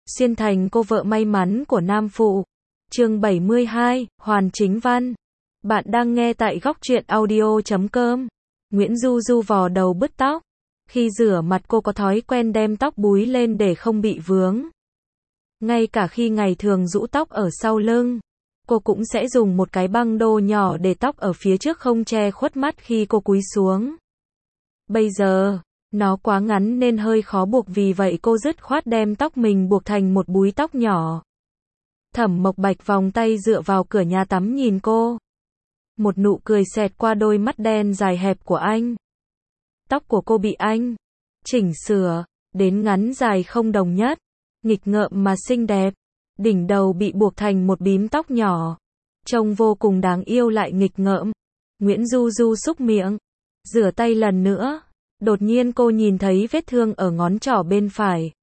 xuyên thành cô vợ may mắn của nam phụ. Chương 72, Hoàn Chính Văn. Bạn đang nghe tại góc truyện audio.com. Nguyễn Du Du vò đầu bứt tóc. Khi rửa mặt cô có thói quen đem tóc búi lên để không bị vướng. Ngay cả khi ngày thường rũ tóc ở sau lưng, cô cũng sẽ dùng một cái băng đô nhỏ để tóc ở phía trước không che khuất mắt khi cô cúi xuống. Bây giờ, nó quá ngắn nên hơi khó buộc, vì vậy cô dứt khoát đem tóc mình buộc thành một búi tóc nhỏ. Thẩm Mộc Bạch vòng tay dựa vào cửa nhà tắm nhìn cô. Một nụ cười xẹt qua đôi mắt đen dài hẹp của anh. Tóc của cô bị anh chỉnh sửa đến ngắn dài không đồng nhất, nghịch ngợm mà xinh đẹp. Đỉnh đầu bị buộc thành một bím tóc nhỏ, trông vô cùng đáng yêu lại nghịch ngợm. Nguyễn Du Du súc miệng, rửa tay lần nữa. Đột nhiên cô nhìn thấy vết thương ở ngón trỏ bên phải.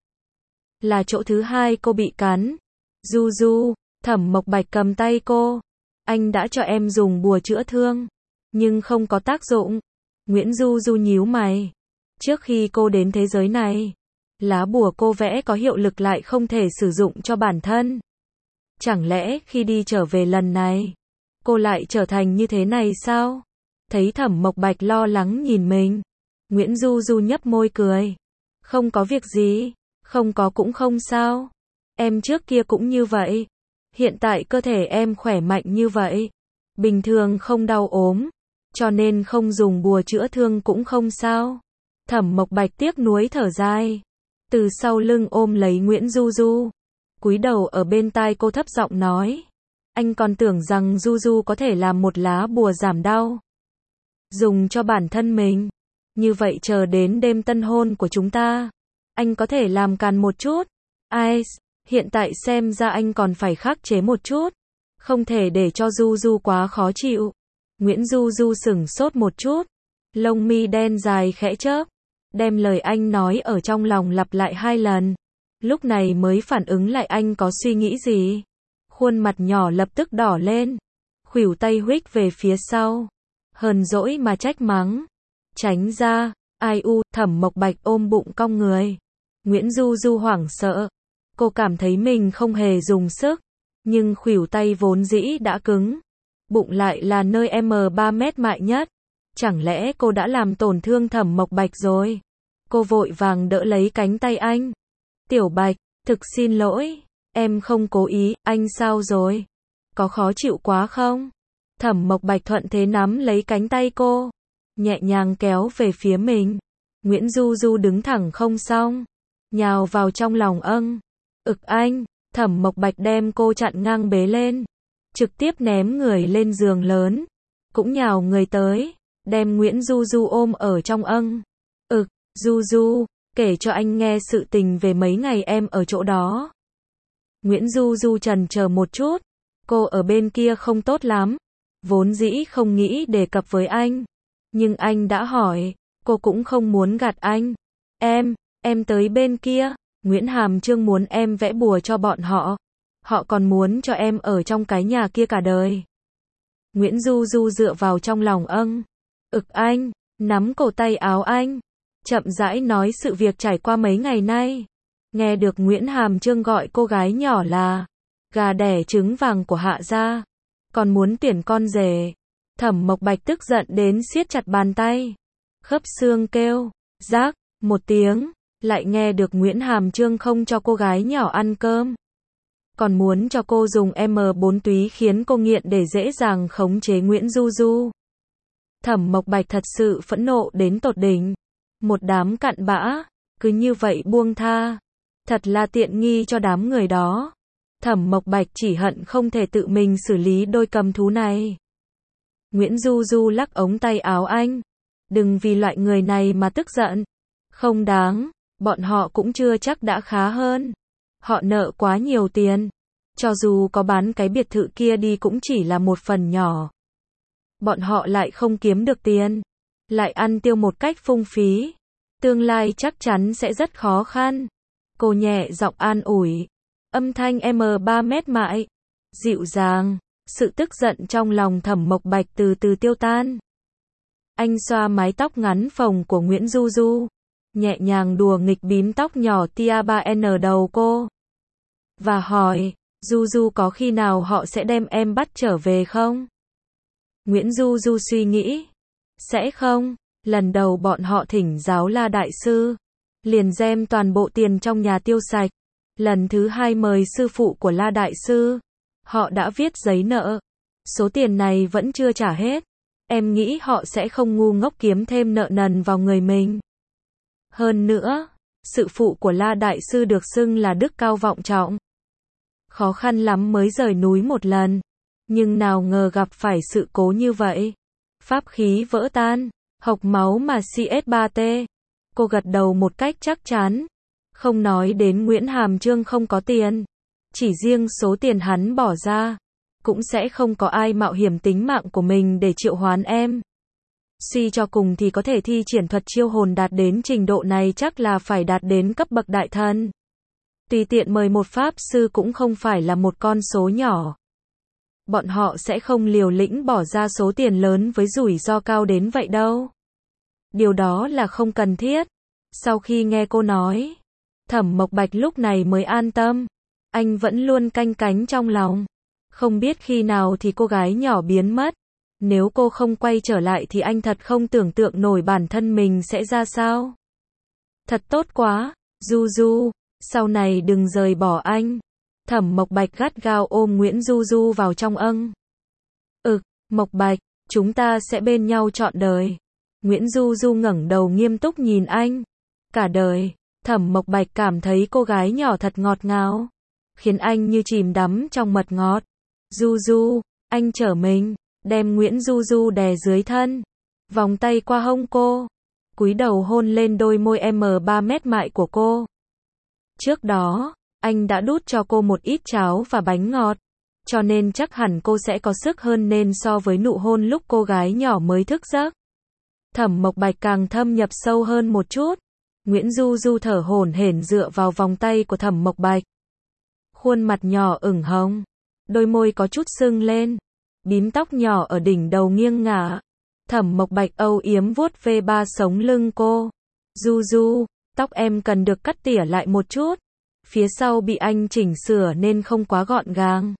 Là chỗ thứ hai cô bị cắn. Du Du, Thẩm Mộc Bạch cầm tay cô. Anh đã cho em dùng bùa chữa thương, nhưng không có tác dụng. Nguyễn Du Du nhíu mày. Trước khi cô đến thế giới này, lá bùa cô vẽ có hiệu lực lại không thể sử dụng cho bản thân. Chẳng lẽ khi đi trở về lần này, cô lại trở thành như thế này sao? Thấy Thẩm Mộc Bạch lo lắng nhìn mình, Nguyễn Du Du nhấp môi cười. Không có việc gì, không có cũng không sao. Em trước kia cũng như vậy. Hiện tại cơ thể em khỏe mạnh như vậy, bình thường không đau ốm, cho nên không dùng bùa chữa thương cũng không sao. Thẩm Mộc Bạch tiếc nuối thở dài, từ sau lưng ôm lấy Nguyễn Du Du, cúi đầu ở bên tai cô thấp giọng nói. Anh còn tưởng rằng Du Du có thể làm một lá bùa giảm đau, dùng cho bản thân mình. Như vậy chờ đến đêm tân hôn của chúng ta, anh có thể làm càn một chút. Ai, hiện tại xem ra anh còn phải khắc chế một chút, không thể để cho Du Du quá khó chịu. Nguyễn Du Du sửng sốt một chút, lông mi đen dài khẽ chớp, đem lời anh nói ở trong lòng lặp lại 2 lần. Lúc này mới phản ứng lại anh có suy nghĩ gì. Khuôn mặt nhỏ lập tức đỏ lên, khuỷu tay huých về phía sau, hờn dỗi mà trách mắng. Tránh ra, ai u. Thẩm Mộc Bạch ôm bụng cong người. Nguyễn Du Du hoảng sợ. Cô cảm thấy mình không hề dùng sức, nhưng khuỷu tay vốn dĩ đã cứng, bụng lại là nơi M3 mét mại nhất. Chẳng lẽ cô đã làm tổn thương Thẩm Mộc Bạch rồi? Cô vội vàng đỡ lấy cánh tay anh. Tiểu Bạch, thực xin lỗi, em không cố ý. Anh sao rồi? Có khó chịu quá không? Thẩm Mộc Bạch thuận thế nắm lấy cánh tay cô, nhẹ nhàng kéo về phía mình. Nguyễn Du Du đứng thẳng không xong, nhào vào trong lòng ực anh. Thẩm Mộc Bạch đem cô chặn ngang bế lên, trực tiếp ném người lên giường lớn, cũng nhào người tới, đem Nguyễn Du Du ôm ở trong ực. Du Du, kể cho anh nghe sự tình về mấy ngày em ở chỗ đó. Nguyễn Du Du chần chờ một chút, cô ở bên kia không tốt lắm, vốn dĩ không nghĩ đề cập với anh, nhưng anh đã hỏi, cô cũng không muốn gạt anh. Em tới bên kia, Nguyễn Hàm Trương muốn em vẽ bùa cho bọn họ. Họ còn muốn cho em ở trong cái nhà kia cả đời. Nguyễn Du Du dựa vào trong lòng ực anh, nắm cổ tay áo anh, chậm rãi nói sự việc trải qua mấy ngày nay. Nghe được Nguyễn Hàm Trương gọi cô gái nhỏ là gà đẻ trứng vàng của Hạ gia, còn muốn tuyển con rể. Thẩm Mộc Bạch tức giận đến siết chặt bàn tay, khớp xương kêu rác một tiếng. Lại nghe được Nguyễn Hàm Trương không cho cô gái nhỏ ăn cơm, còn muốn cho cô dùng M4 túy khiến cô nghiện để dễ dàng khống chế Nguyễn Du Du. Thẩm Mộc Bạch thật sự phẫn nộ đến tột đỉnh. Một đám cặn bã, cứ như vậy buông tha. Thật là tiện nghi cho đám người đó. Thẩm Mộc Bạch chỉ hận không thể tự mình xử lý đôi cầm thú này. Nguyễn Du Du lắc ống tay áo anh. Đừng vì loại người này mà tức giận. Không đáng. Bọn họ cũng chưa chắc đã khá hơn. Họ nợ quá nhiều tiền. Cho dù có bán cái biệt thự kia đi cũng chỉ là một phần nhỏ. Bọn họ lại không kiếm được tiền, lại ăn tiêu một cách phung phí. Tương lai chắc chắn sẽ rất khó khăn. Cô nhẹ giọng an ủi. Âm thanh M3 mét mại, dịu dàng. Sự tức giận trong lòng Thẩm Mộc Bạch từ từ tiêu tan. Anh xoa mái tóc ngắn phồng của Nguyễn Du Du, nhẹ nhàng đùa nghịch bím tóc nhỏ tia 3N đầu cô. và hỏi, Du Du có khi nào họ sẽ đem em bắt trở về không? Nguyễn Du Du suy nghĩ, sẽ không, lần đầu bọn họ thỉnh giáo La Đại Sư, liền đem toàn bộ tiền trong nhà tiêu sạch. Lần thứ hai mời sư phụ của La Đại Sư, họ đã viết giấy nợ. Số tiền này vẫn chưa trả hết. Em nghĩ họ sẽ không ngu ngốc kiếm thêm nợ nần vào người mình. Hơn nữa, sư phụ của La Đại Sư được xưng là đức cao vọng trọng. Khó khăn lắm mới rời núi một lần. Nhưng nào ngờ gặp phải sự cố như vậy. Pháp khí vỡ tan, hộc máu mà CS3T. Cô gật đầu một cách chắc chắn. Không nói đến Nguyễn Hàm Trương không có tiền. Chỉ riêng số tiền hắn bỏ ra, cũng sẽ không có ai mạo hiểm tính mạng của mình để triệu hoán em. Suy cho cùng thì có thể thi triển thuật chiêu hồn đạt đến trình độ này chắc là phải đạt đến cấp bậc đại thần. Tùy tiện mời một pháp sư cũng không phải là một con số nhỏ. Bọn họ sẽ không liều lĩnh bỏ ra số tiền lớn với rủi ro cao đến vậy đâu. Điều đó là không cần thiết. Sau khi nghe cô nói, Thẩm Mộc Bạch lúc này mới an tâm. Anh vẫn luôn canh cánh trong lòng. Không biết khi nào thì cô gái nhỏ biến mất. Nếu cô không quay trở lại thì anh thật không tưởng tượng nổi bản thân mình sẽ ra sao. Thật tốt quá, Du Du, sau này đừng rời bỏ anh. Thẩm Mộc Bạch gắt gao ôm Nguyễn Du Du vào trong âng. Mộc Bạch, chúng ta sẽ bên nhau trọn đời. Nguyễn Du Du ngẩng đầu nghiêm túc nhìn anh. Cả đời, Thẩm Mộc Bạch cảm thấy cô gái nhỏ thật ngọt ngào, khiến anh như chìm đắm trong mật ngọt. Du Du, anh trở mình, đem Nguyễn Du Du đè dưới thân, vòng tay qua hông cô, cúi đầu hôn lên đôi môi M3 mét mại của cô. Trước đó, anh đã đút cho cô một ít cháo và bánh ngọt, cho nên chắc hẳn cô sẽ có sức hơn nên so với nụ hôn lúc cô gái nhỏ mới thức giấc. Thẩm Mộc Bạch càng thâm nhập sâu hơn một chút. Nguyễn Du Du thở hổn hển dựa vào vòng tay của Thẩm Mộc Bạch. Khuôn mặt nhỏ ửng hồng, đôi môi có chút sưng lên, bím tóc nhỏ ở đỉnh đầu nghiêng ngả. Thẩm Mộc Bạch âu yếm vuốt ve ba sống lưng cô. Du Du, tóc em cần được cắt tỉa lại một chút. Phía sau bị anh chỉnh sửa nên không quá gọn gàng.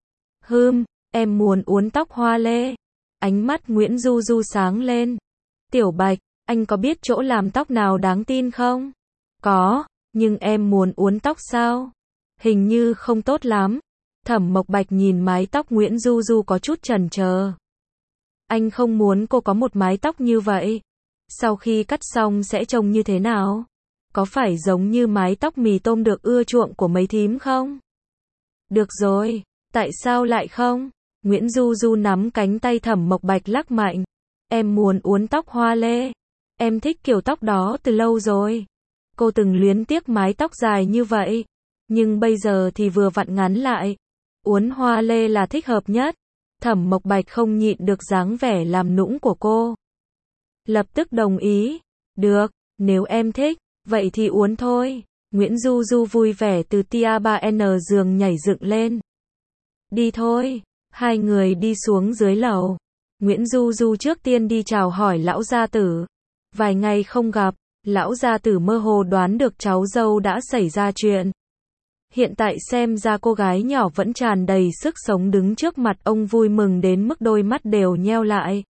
Em muốn uốn tóc hoa lê. Ánh mắt Nguyễn Du Du sáng lên. Tiểu Bạch, anh có biết chỗ làm tóc nào đáng tin không? Có, nhưng em muốn uốn tóc sao? Hình như không tốt lắm. Thẩm Mộc Bạch nhìn mái tóc Nguyễn Du Du có chút chần chờ. Anh không muốn cô có một mái tóc như vậy. Sau khi cắt xong sẽ trông như thế nào? Có phải giống như mái tóc mì tôm được ưa chuộng của mấy thím không? Được rồi, tại sao lại không? Nguyễn Du Du nắm cánh tay Thẩm Mộc Bạch lắc mạnh. Em muốn uốn tóc hoa lê. Em thích kiểu tóc đó từ lâu rồi. Cô từng luyến tiếc mái tóc dài như vậy. Nhưng bây giờ thì vừa vặn ngắn lại. Uốn hoa lê là thích hợp nhất. Thẩm Mộc Bạch không nhịn được dáng vẻ làm nũng của cô. Lập tức đồng ý. Được, nếu em thích, vậy thì uốn thôi. Nguyễn Du Du vui vẻ từ tia 3N giường nhảy dựng lên. Đi thôi. Hai người đi xuống dưới lầu. Nguyễn Du Du trước tiên đi chào hỏi lão gia tử. Vài ngày không gặp, lão gia tử mơ hồ đoán được cháu dâu đã xảy ra chuyện. Hiện tại xem ra cô gái nhỏ vẫn tràn đầy sức sống đứng trước mặt ông vui mừng đến mức đôi mắt đều nheo lại.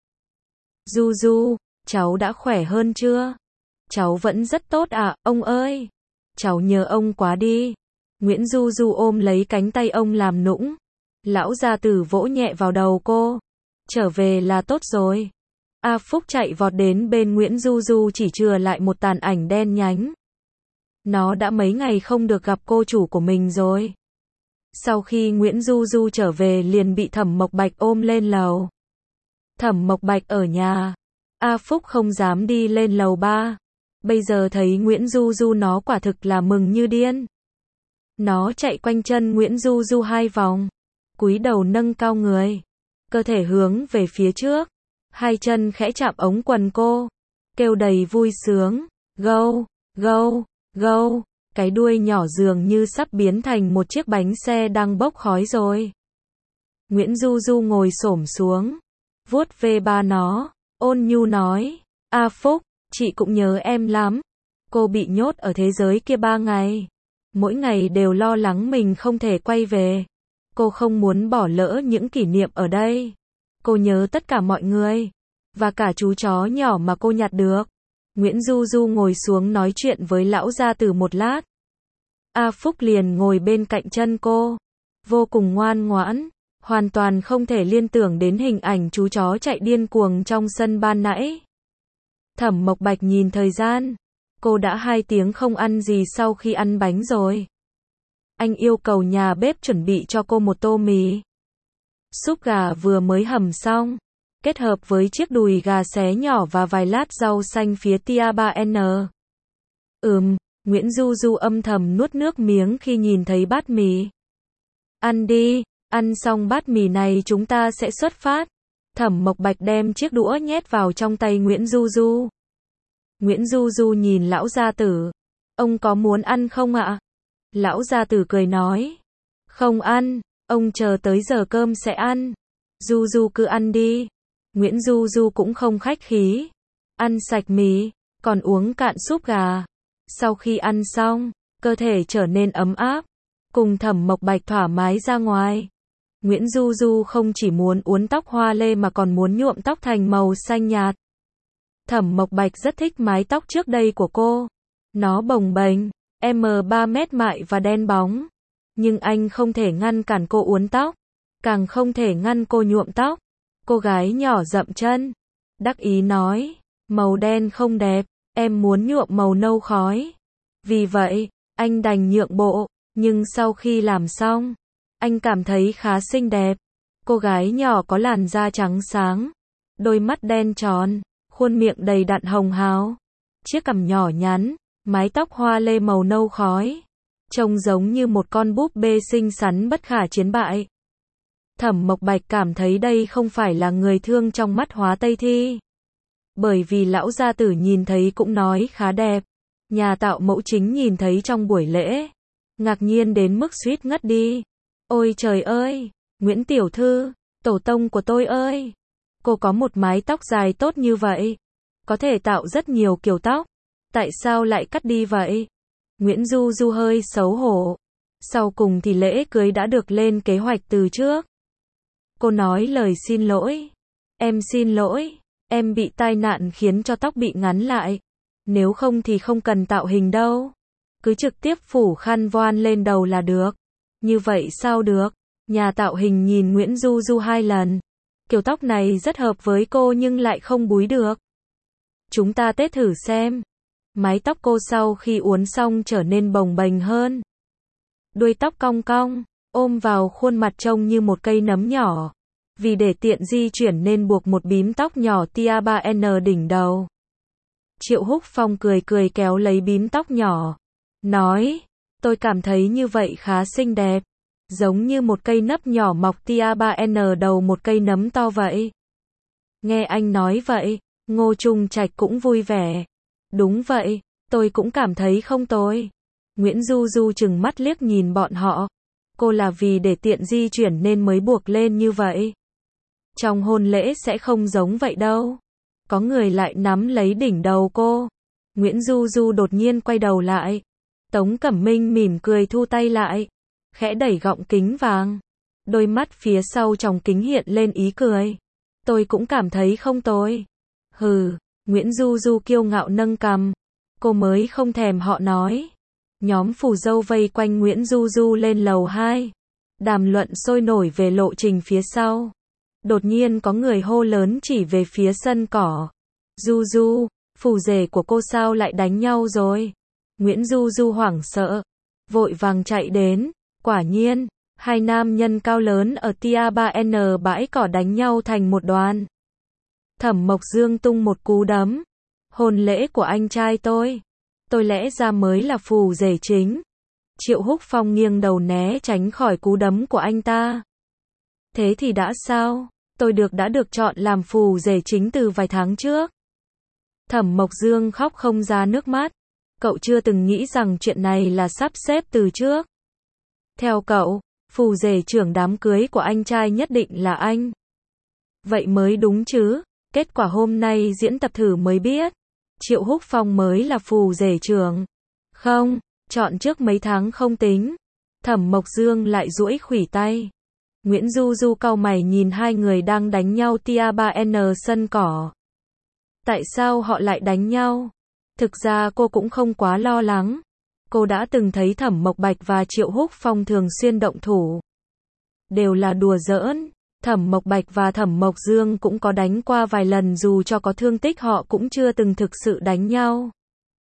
Du Du, cháu đã khỏe hơn chưa? Cháu vẫn rất tốt ạ, ông ơi. Cháu nhớ ông quá đi. Nguyễn Du Du ôm lấy cánh tay ông làm nũng. Lão gia tử vỗ nhẹ vào đầu cô. Trở về là tốt rồi. A Phúc chạy vọt đến bên Nguyễn Du Du chỉ chừa lại một tàn ảnh đen nhánh. Nó đã mấy ngày không được gặp cô chủ của mình rồi. Sau khi Nguyễn Du Du trở về liền bị Thẩm Mộc Bạch ôm lên lầu. Thẩm Mộc Bạch ở nhà. A Phúc không dám đi lên lầu 3. Bây giờ thấy Nguyễn Du Du nó quả thực là mừng như điên. Nó chạy quanh chân Nguyễn Du Du 2 vòng. Cúi đầu nâng cao người. Cơ thể hướng về phía trước. Hai chân khẽ chạm ống quần cô. Kêu đầy vui sướng. Gâu, gâu, gâu. Cái đuôi nhỏ dường như sắp biến thành một chiếc bánh xe đang bốc khói rồi. Nguyễn Du Du ngồi xổm xuống. Vuốt ve ba nó. Ôn nhu nói. A Phúc, chị cũng nhớ em lắm. Cô bị nhốt ở thế giới kia 3 ngày. Mỗi ngày đều lo lắng mình không thể quay về. Cô không muốn bỏ lỡ những kỷ niệm ở đây. Cô nhớ tất cả mọi người. Và cả chú chó nhỏ mà cô nhặt được. Nguyễn Du Du ngồi xuống nói chuyện với lão gia tử một lát. A Phúc liền ngồi bên cạnh chân cô. Vô cùng ngoan ngoãn. Hoàn toàn không thể liên tưởng đến hình ảnh chú chó chạy điên cuồng trong sân ban nãy. Thẩm Mộc Bạch nhìn thời gian. Cô đã 2 tiếng không ăn gì sau khi ăn bánh rồi. Anh yêu cầu nhà bếp chuẩn bị cho cô một tô mì. Súp gà vừa mới hầm xong, kết hợp với chiếc đùi gà xé nhỏ và vài lát rau xanh phía tia 3N. Nguyễn Du Du âm thầm nuốt nước miếng khi nhìn thấy bát mì. Ăn đi, ăn xong bát mì này chúng ta sẽ xuất phát. Thẩm Mộc Bạch đem chiếc đũa nhét vào trong tay Nguyễn Du Du. Nguyễn Du Du nhìn lão gia tử. Ông có muốn ăn không ạ? Lão gia tử cười nói. Không ăn, ông chờ tới giờ cơm sẽ ăn. Du Du cứ ăn đi. Nguyễn Du Du cũng không khách khí. Ăn sạch mì, còn uống cạn súp gà. Sau khi ăn xong, cơ thể trở nên ấm áp. Cùng Thẩm Mộc Bạch thoải mái ra ngoài. Nguyễn Du Du không chỉ muốn uốn tóc hoa lê mà còn muốn nhuộm tóc thành màu xanh nhạt. Thẩm Mộc Bạch rất thích mái tóc trước đây của cô. Nó bồng bềnh, 3 mét mại và đen bóng. Nhưng anh không thể ngăn cản cô uốn tóc. Càng không thể ngăn cô nhuộm tóc. Cô gái nhỏ dậm chân. Đắc ý nói, màu đen không đẹp, em muốn nhuộm màu nâu khói. Vì vậy, anh đành nhượng bộ. Nhưng sau khi làm xong, anh cảm thấy khá xinh đẹp. Cô gái nhỏ có làn da trắng sáng, đôi mắt đen tròn, khuôn miệng đầy đặn hồng hào, chiếc cằm nhỏ nhắn, mái tóc hoa lê màu nâu khói, trông giống như một con búp bê xinh xắn bất khả chiến bại. Thẩm Mộc Bạch cảm thấy đây không phải là người thương trong mắt Hóa Tây Thi. Bởi vì lão gia tử nhìn thấy cũng nói khá đẹp. Nhà tạo mẫu chính nhìn thấy trong buổi lễ, ngạc nhiên đến mức suýt ngất đi. Ôi trời ơi, Nguyễn Tiểu Thư, tổ tông của tôi ơi. Cô có một mái tóc dài tốt như vậy. Có thể tạo rất nhiều kiểu tóc. Tại sao lại cắt đi vậy? Nguyễn Du Du hơi xấu hổ. Sau cùng thì lễ cưới đã được lên kế hoạch từ trước. Cô nói lời xin lỗi. Em xin lỗi. Em bị tai nạn khiến cho tóc bị ngắn lại. Nếu không thì không cần tạo hình đâu. Cứ trực tiếp phủ khăn voan lên đầu là được. Như vậy sao được? Nhà tạo hình nhìn Nguyễn Du Du 2 lần. Kiểu tóc này rất hợp với cô nhưng lại không búi được. Chúng ta test thử xem. Mái tóc cô sau khi uốn xong trở nên bồng bềnh hơn. Đuôi tóc cong cong, ôm vào khuôn mặt trông như một cây nấm nhỏ. Vì để tiện di chuyển nên buộc một bím tóc nhỏ tia 3N đỉnh đầu. Triệu Húc Phong cười cười kéo lấy bím tóc nhỏ. Nói, tôi cảm thấy như vậy khá xinh đẹp. Giống như một cây nấp nhỏ mọc tia 3N đầu một cây nấm to vậy. Nghe anh nói vậy, Ngô Trung Trạch cũng vui vẻ. Đúng vậy, tôi cũng cảm thấy không tồi. Nguyễn Du Du trừng mắt liếc nhìn bọn họ. Cô là vì để tiện di chuyển nên mới buộc lên như vậy. Trong hôn lễ sẽ không giống vậy đâu. Có người lại nắm lấy đỉnh đầu cô. Nguyễn Du Du đột nhiên quay đầu lại. Tống Cẩm Minh mỉm cười thu tay lại. Khẽ đẩy gọng kính vàng. Đôi mắt phía sau tròng kính hiện lên ý cười. Tôi cũng cảm thấy không tồi. Hừ, Nguyễn Du Du kiêu ngạo nâng cằm. Cô mới không thèm họ nói. Nhóm phù dâu vây quanh Nguyễn Du Du lên lầu 2. Đàm luận sôi nổi về lộ trình phía sau. Đột nhiên có người hô lớn chỉ về phía sân cỏ. Du Du, phù rể của cô sao lại đánh nhau rồi? Nguyễn Du Du hoảng sợ. Vội vàng chạy đến. Quả nhiên, 2 nam nhân cao lớn ở tia 3N bãi cỏ đánh nhau thành một đoàn. Thẩm Mộc Dương tung một cú đấm. Hôn lễ của anh trai tôi lẽ ra mới là phù rể chính. Triệu Húc Phong nghiêng đầu né tránh khỏi cú đấm của anh ta. Thế thì đã sao? Tôi đã được chọn làm phù rể chính từ vài tháng trước. Thẩm Mộc Dương khóc không ra nước mắt. Cậu chưa từng nghĩ rằng chuyện này là sắp xếp từ trước. Theo cậu, phù rể trưởng đám cưới của anh trai nhất định là anh. Vậy mới đúng chứ, kết quả hôm nay diễn tập thử mới biết. Triệu Húc Phong mới là phù rể trưởng. Không, Chọn trước mấy tháng không tính. Thẩm Mộc Dương lại duỗi khuỷu tay. Nguyễn Du Du cau mày nhìn hai người đang đánh nhau tia 3N sân cỏ. Tại sao họ lại đánh nhau? Thực ra cô cũng không quá lo lắng. Cô đã từng thấy Thẩm Mộc Bạch và Triệu Húc Phong thường xuyên động thủ. Đều là đùa giỡn. Thẩm Mộc Bạch và Thẩm Mộc Dương cũng có đánh qua vài lần, dù cho có thương tích họ cũng chưa từng thực sự đánh nhau.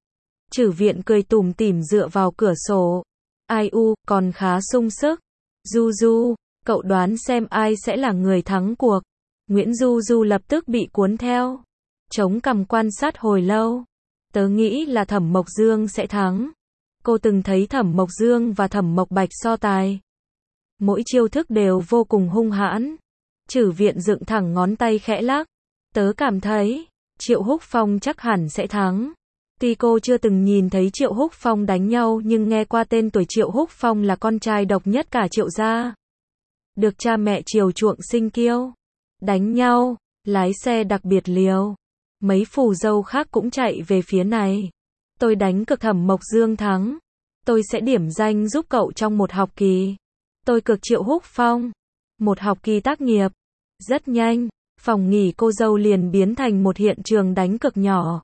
Trử Viện cười tủm tỉm dựa vào cửa sổ. Ai u, còn khá sung sức. Du Du, cậu đoán xem ai sẽ là người thắng cuộc. Nguyễn Du Du lập tức bị cuốn theo. Chống cằm quan sát hồi lâu. Tớ nghĩ là Thẩm Mộc Dương sẽ thắng. Cô từng thấy Thẩm Mộc Dương và Thẩm Mộc Bạch so tài. Mỗi chiêu thức đều vô cùng hung hãn. Trử Viện dựng thẳng ngón tay khẽ lắc. Tớ cảm thấy, Triệu Húc Phong chắc hẳn sẽ thắng. Tuy cô chưa từng nhìn thấy Triệu Húc Phong đánh nhau nhưng nghe qua tên tuổi Triệu Húc Phong là con trai độc nhất cả Triệu gia. Được cha mẹ chiều chuộng sinh kiêu. Đánh nhau, lái xe đặc biệt liều. Mấy phù dâu khác cũng chạy về phía này. Tôi đánh cực Thẩm Mộc Dương thắng. Tôi sẽ điểm danh giúp cậu trong một học kỳ. Tôi cực Triệu Húc Phong. Một học kỳ tác nghiệp. Rất nhanh, phòng nghỉ cô dâu liền biến thành một hiện trường đánh cực nhỏ.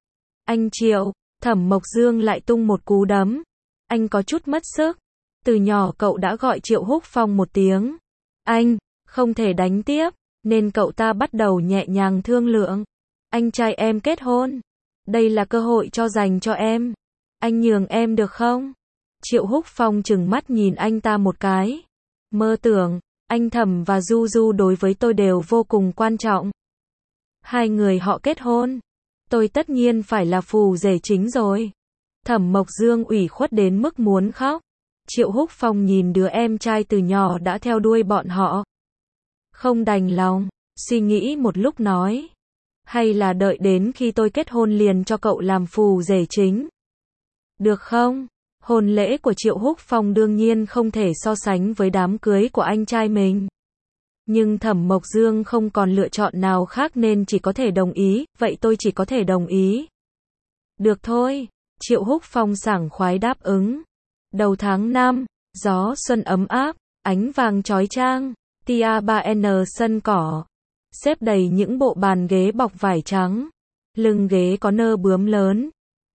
Anh Triệu, Thẩm Mộc Dương lại tung một cú đấm. Anh có chút mất sức. Từ nhỏ cậu đã gọi Triệu Húc Phong một tiếng. Anh, không thể đánh tiếp, nên cậu ta bắt đầu nhẹ nhàng thương lượng. Anh trai em kết hôn. Đây là cơ hội dành cho em. Anh nhường em được không? Triệu Húc Phong trừng mắt nhìn anh ta một cái. Mơ tưởng, anh Thẩm và Du Du đối với tôi đều vô cùng quan trọng. Hai người họ kết hôn. Tôi tất nhiên phải là phù rể chính rồi. Thẩm Mộc Dương ủy khuất đến mức muốn khóc. Triệu Húc Phong nhìn đứa em trai từ nhỏ đã theo đuôi bọn họ. Không đành lòng, suy nghĩ một lúc nói. Hay là đợi đến khi tôi kết hôn liền cho cậu làm phù rể chính. Được không? Hôn lễ của Triệu Húc Phong đương nhiên không thể so sánh với đám cưới của anh trai mình. Nhưng Thẩm Mộc Dương không còn lựa chọn nào khác nên chỉ có thể đồng ý, vậy tôi chỉ có thể đồng ý. Được thôi, Triệu Húc Phong sảng khoái đáp ứng. Đầu tháng 5, gió xuân ấm áp, ánh vàng chói chang, tia 3N sân cỏ. Xếp đầy những bộ bàn ghế bọc vải trắng. Lưng ghế có nơ bướm lớn.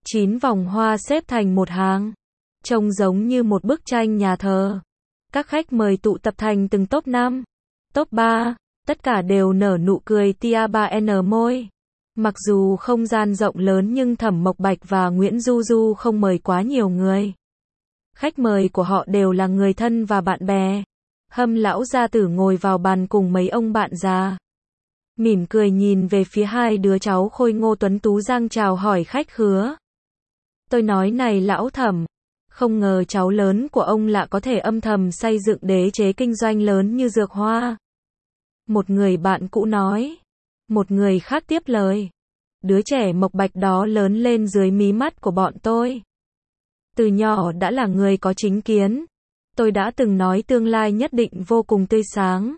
9 vòng hoa xếp thành một hàng. Trông giống như một bức tranh nhà thờ. Các khách mời tụ tập thành từng top 5. Top 3, tất cả đều nở nụ cười tia 3N môi. Mặc dù không gian rộng lớn nhưng Thẩm Mộc Bạch và Nguyễn Du Du không mời quá nhiều người. Khách mời của họ đều là người thân và bạn bè. Hâm lão gia tử ngồi vào bàn cùng mấy ông bạn già. Mỉm cười nhìn về phía hai đứa cháu khôi ngô tuấn tú giang chào hỏi khách khứa. Tôi nói này lão Thẩm, không ngờ cháu lớn của ông lại có thể âm thầm xây dựng đế chế kinh doanh lớn như dược hoa. Một người bạn cũ nói. Một người khác tiếp lời. Đứa trẻ Mộc Bạch đó lớn lên dưới mí mắt của bọn tôi. Từ nhỏ đã là người có chính kiến. Tôi đã từng nói tương lai nhất định vô cùng tươi sáng.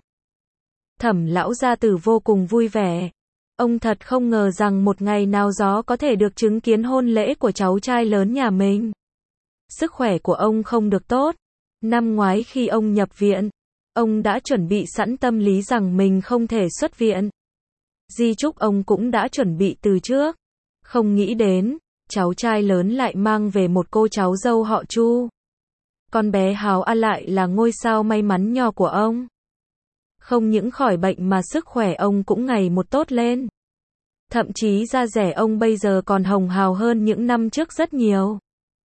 Thẩm lão gia tử vô cùng vui vẻ. Ông thật không ngờ rằng một ngày nào đó có thể được chứng kiến hôn lễ của cháu trai lớn nhà mình. Sức khỏe của ông không được tốt. Năm ngoái khi ông nhập viện, ông đã chuẩn bị sẵn tâm lý rằng mình không thể xuất viện. Di chúc ông cũng đã chuẩn bị từ trước. Không nghĩ đến, cháu trai lớn lại mang về một cô cháu dâu họ Chu. Con bé Hào A lại là ngôi sao may mắn nhỏ của ông. Không những khỏi bệnh mà sức khỏe ông cũng ngày một tốt lên. Thậm chí da dẻ ông bây giờ còn hồng hào hơn những năm trước rất nhiều.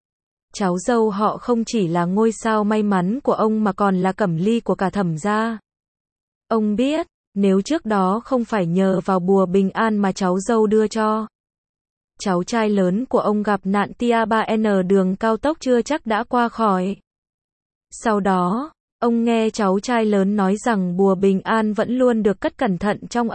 Cháu dâu họ không chỉ là ngôi sao may mắn của ông mà còn là cẩm ly của cả Thẩm gia. Ông biết, nếu trước đó không phải nhờ vào bùa bình an mà cháu dâu đưa cho, cháu trai lớn của ông gặp nạn tia 3N đường cao tốc chưa chắc đã qua khỏi. Sau đó, ông nghe cháu trai lớn nói rằng bùa bình an vẫn luôn được cất cẩn thận trong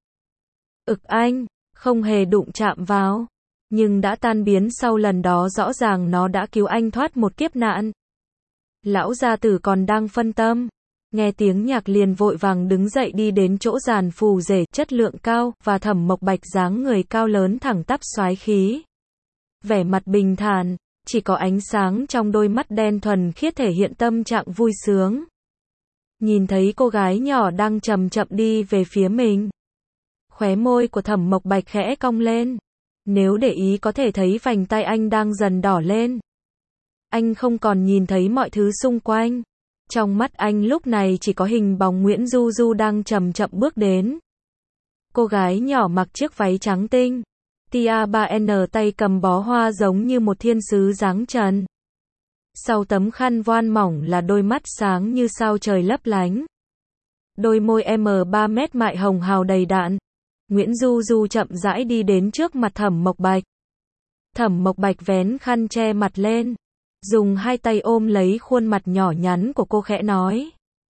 anh, không hề đụng chạm vào. Nhưng đã tan biến sau lần đó, rõ ràng nó đã cứu anh thoát một kiếp nạn. Lão gia tử còn đang phân tâm. Nghe tiếng nhạc liền vội vàng đứng dậy đi đến chỗ giàn phù rể chất lượng cao, và Thẩm Mộc Bạch dáng người cao lớn thẳng tắp soái khí. Vẻ mặt bình thản, chỉ có ánh sáng trong đôi mắt đen thuần khiết thể hiện tâm trạng vui sướng. Nhìn thấy cô gái nhỏ đang chậm chậm đi về phía mình. Khóe môi của Thẩm Mộc Bạch khẽ cong lên. Nếu để ý có thể thấy vành tay anh đang dần đỏ lên. Anh không còn nhìn thấy mọi thứ xung quanh. Trong mắt anh lúc này chỉ có hình bóng Nguyễn Du Du đang chậm chậm bước đến. Cô gái nhỏ mặc chiếc váy trắng tinh. Tia 3N tay cầm bó hoa giống như một thiên sứ dáng trần. Sau tấm khăn voan mỏng là đôi mắt sáng như sao trời lấp lánh. Đôi môi M3 mét mại hồng hào đầy đặn. Nguyễn Du Du chậm rãi đi đến trước mặt Thẩm Mộc Bạch. Thẩm Mộc Bạch vén khăn che mặt lên. Dùng hai tay ôm lấy khuôn mặt nhỏ nhắn của cô khẽ nói.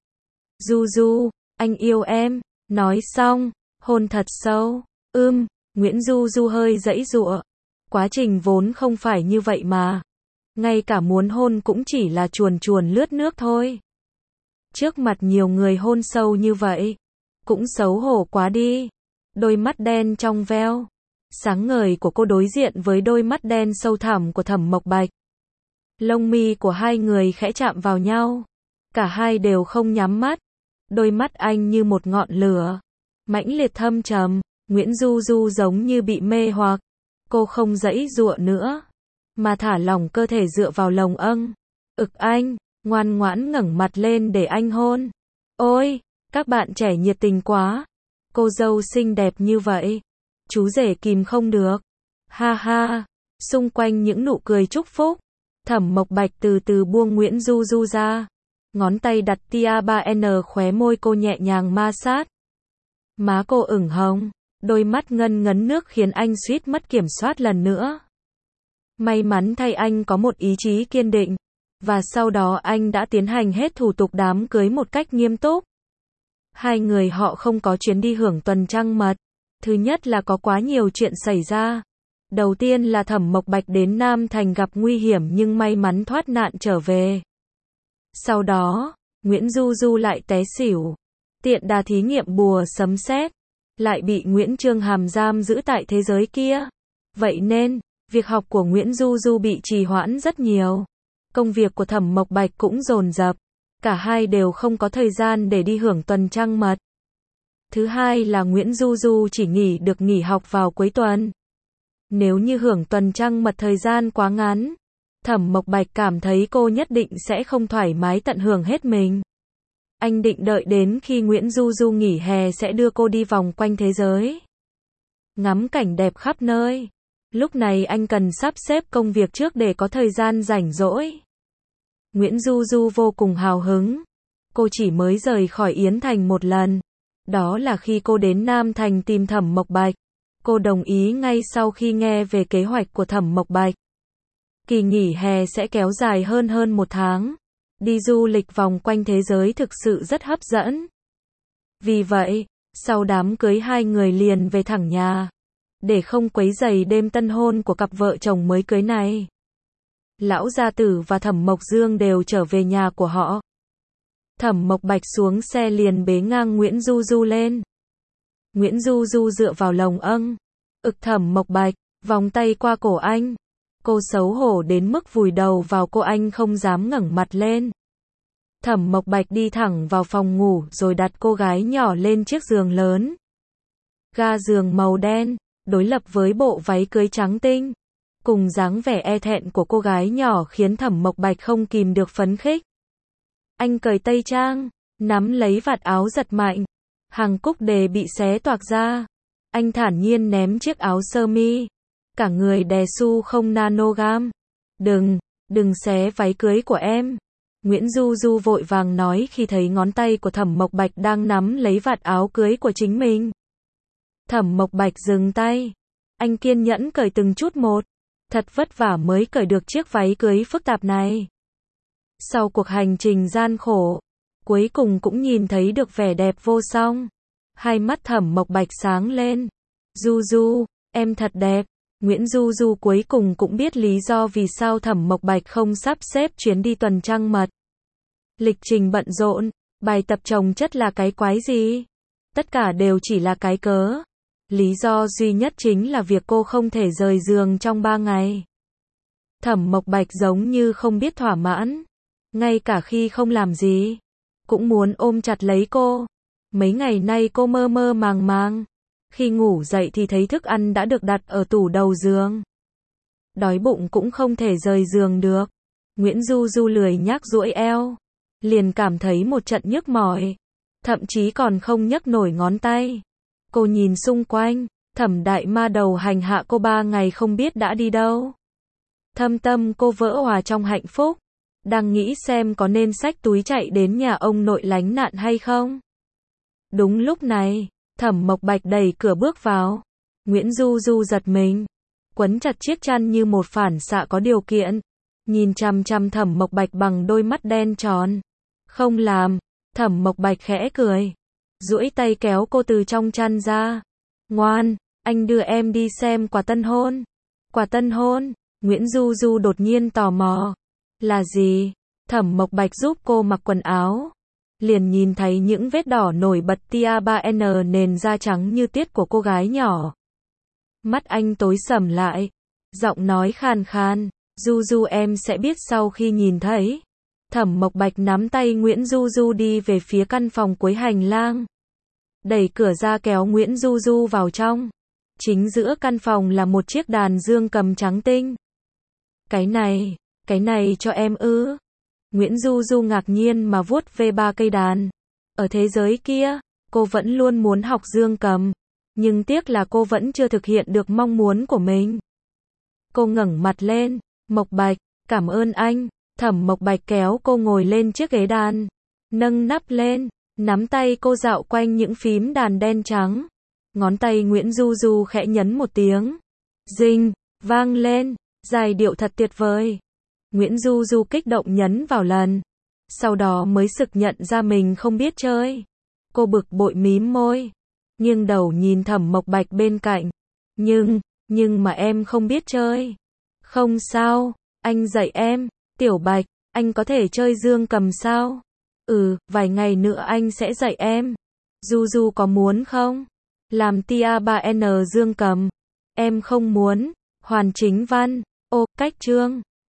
Du Du, anh yêu em. Nói xong, hôn thật sâu. Nguyễn Du Du hơi giãy giụa. Quá trình vốn không phải như vậy mà. Ngay cả muốn hôn cũng chỉ là chuồn chuồn lướt nước thôi. Trước mặt nhiều người hôn sâu như vậy. Cũng xấu hổ quá đi. Đôi mắt đen trong veo. Sáng ngời của cô đối diện với đôi mắt đen sâu thẳm của Thẩm Mộc Bạch. Lông mi của hai người khẽ chạm vào nhau. Cả hai đều không nhắm mắt. Đôi mắt anh như một ngọn lửa. Mãnh liệt thâm trầm. Nguyễn Du Du giống như bị mê hoặc. Cô không giãy giụa nữa. Mà thả lỏng cơ thể dựa vào lồng ực anh. Ngoan ngoãn ngẩng mặt lên để anh hôn. Ôi, các bạn trẻ nhiệt tình quá. Cô dâu xinh đẹp như vậy. Chú rể kìm không được. Ha ha. Xung quanh những nụ cười chúc phúc. Thẩm Mộc Bạch từ từ buông Nguyễn Du Du ra. Ngón tay đặt tia 3N khóe môi cô nhẹ nhàng ma sát. Má cô ửng hồng. Đôi mắt ngân ngấn nước khiến anh suýt mất kiểm soát lần nữa. May mắn thay anh có một ý chí kiên định. Và sau đó anh đã tiến hành hết thủ tục đám cưới một cách nghiêm túc. Hai người họ không có chuyến đi hưởng tuần trăng mật. Thứ nhất là có quá nhiều chuyện xảy ra. Đầu tiên là Thẩm Mộc Bạch đến Nam Thành gặp nguy hiểm nhưng may mắn thoát nạn trở về. Sau đó, Nguyễn Du Du lại té xỉu. Tiện đà thí nghiệm bùa sấm sét. Lại bị Nguyễn Trương Hàm giam giữ tại thế giới kia. Vậy nên, việc học của Nguyễn Du Du bị trì hoãn rất nhiều. Công việc của Thẩm Mộc Bạch cũng dồn dập. Cả hai đều không có thời gian để đi hưởng tuần trăng mật. Thứ hai là Nguyễn Du Du chỉ được nghỉ học vào cuối tuần. Nếu như hưởng tuần trăng mật thời gian quá ngắn, Thẩm Mộc Bạch cảm thấy cô nhất định sẽ không thoải mái tận hưởng hết mình. Anh định đợi đến khi Nguyễn Du Du nghỉ hè sẽ đưa cô đi vòng quanh thế giới. Ngắm cảnh đẹp khắp nơi. Lúc này anh cần sắp xếp công việc trước để có thời gian rảnh rỗi. Nguyễn Du Du vô cùng hào hứng. Cô chỉ mới rời khỏi Yến Thành một lần. Đó là khi cô đến Nam Thành tìm Thẩm Mộc Bạch. Cô đồng ý ngay sau khi nghe về kế hoạch của Thẩm Mộc Bạch. Kỳ nghỉ hè sẽ kéo dài hơn một tháng. Đi du lịch vòng quanh thế giới thực sự rất hấp dẫn. Vì vậy, sau đám cưới hai người liền về thẳng nhà. Để không quấy rầy đêm tân hôn của cặp vợ chồng mới cưới này. Lão Gia Tử và Thẩm Mộc Dương đều trở về nhà của họ. Thẩm Mộc Bạch xuống xe liền bế ngang Nguyễn Du Du lên. Nguyễn Du Du dựa vào lồng ực Thẩm Mộc Bạch, vòng tay qua cổ anh. Cô xấu hổ đến mức vùi đầu vào cô anh không dám ngẩng mặt lên. Thẩm Mộc Bạch đi thẳng vào phòng ngủ rồi đặt cô gái nhỏ lên chiếc giường lớn. Ga giường màu đen, đối lập với bộ váy cưới trắng tinh. Cùng dáng vẻ e thẹn của cô gái nhỏ khiến Thẩm Mộc Bạch không kìm được phấn khích. Anh cởi tây trang, nắm lấy vạt áo giật mạnh. Hàng cúc đề bị xé toạc ra. Anh thản nhiên ném chiếc áo sơ mi. Cả người đè su không nanogam. Đừng xé váy cưới của em. Nguyễn Du Du vội vàng nói khi thấy ngón tay của Thẩm Mộc Bạch đang nắm lấy vạt áo cưới của chính mình. Thẩm Mộc Bạch dừng tay. Anh kiên nhẫn cởi từng chút một. Thật vất vả mới cởi được chiếc váy cưới phức tạp này. Sau cuộc hành trình gian khổ, cuối cùng cũng nhìn thấy được vẻ đẹp vô song. Hai mắt Thẩm Mộc Bạch sáng lên. Du Du, em thật đẹp. Nguyễn Du Du cuối cùng cũng biết lý do vì sao Thẩm Mộc Bạch không sắp xếp chuyến đi tuần trăng mật. Lịch trình bận rộn, bài tập chồng chất là cái quái gì? Tất cả đều chỉ là cái cớ. Lý do duy nhất chính là việc cô không thể rời giường trong 3 ngày. Thẩm Mộc Bạch giống như không biết thỏa mãn. Ngay cả khi không làm gì, cũng muốn ôm chặt lấy cô. Mấy ngày nay cô mơ mơ màng màng. Khi ngủ dậy thì thấy thức ăn đã được đặt ở tủ đầu giường. Đói bụng cũng không thể rời giường được. Nguyễn Du Du lười nhác duỗi eo. Liền cảm thấy một trận nhức mỏi. Thậm chí còn không nhấc nổi ngón tay. Cô nhìn xung quanh. Thẩm đại ma đầu hành hạ cô 3 ngày không biết đã đi đâu. Thâm tâm cô vỡ òa trong hạnh phúc. Đang nghĩ xem có nên xách túi chạy đến nhà ông nội lánh nạn hay không. Đúng lúc này, Thẩm Mộc Bạch đẩy cửa bước vào. Nguyễn Du Du giật mình. Quấn chặt chiếc chăn như một phản xạ có điều kiện. Nhìn chằm chằm Thẩm Mộc Bạch bằng đôi mắt đen tròn. Không làm. Thẩm Mộc Bạch khẽ cười. Duỗi tay kéo cô từ trong chăn ra. Ngoan, anh đưa em đi xem quà tân hôn. Quà tân hôn? Nguyễn Du Du đột nhiên tò mò. Là gì? Thẩm Mộc Bạch giúp cô mặc quần áo. Liền nhìn thấy những vết đỏ nổi bật tia 3N nền da trắng như tiết của cô gái nhỏ. Mắt anh tối sầm lại. Giọng nói khàn khàn. Du Du em sẽ biết sau khi nhìn thấy. Thẩm Mộc Bạch nắm tay Nguyễn Du Du đi về phía căn phòng cuối hành lang. Đẩy cửa ra kéo Nguyễn Du Du vào trong. Chính giữa căn phòng là một chiếc đàn dương cầm trắng tinh. Cái này cho em ư? Nguyễn Du Du ngạc nhiên mà vuốt về 3 cây đàn. Ở thế giới kia, cô vẫn luôn muốn học dương cầm. Nhưng tiếc là cô vẫn chưa thực hiện được mong muốn của mình. Cô ngẩng mặt lên. Mộc Bạch, cảm ơn anh. Thẩm Mộc Bạch kéo cô ngồi lên chiếc ghế đàn. Nâng nắp lên. Nắm tay cô dạo quanh những phím đàn đen trắng. Ngón tay Nguyễn Du Du khẽ nhấn một tiếng. Dinh, vang lên. Giai điệu thật tuyệt vời. Nguyễn Du Du kích động nhấn vào lần. Sau đó mới sực nhận ra mình không biết chơi. Cô bực bội mím môi. Nghiêng đầu nhìn Thẩm Mộc Bạch bên cạnh. Nhưng mà em không biết chơi. Không sao, anh dạy em. Tiểu Bạch, anh có thể chơi dương cầm sao? Vài ngày nữa anh sẽ dạy em. Du Du có muốn không? Làm tia 3N dương cầm. Em không muốn. Hoàn Chính Văn. Ô, cách chương.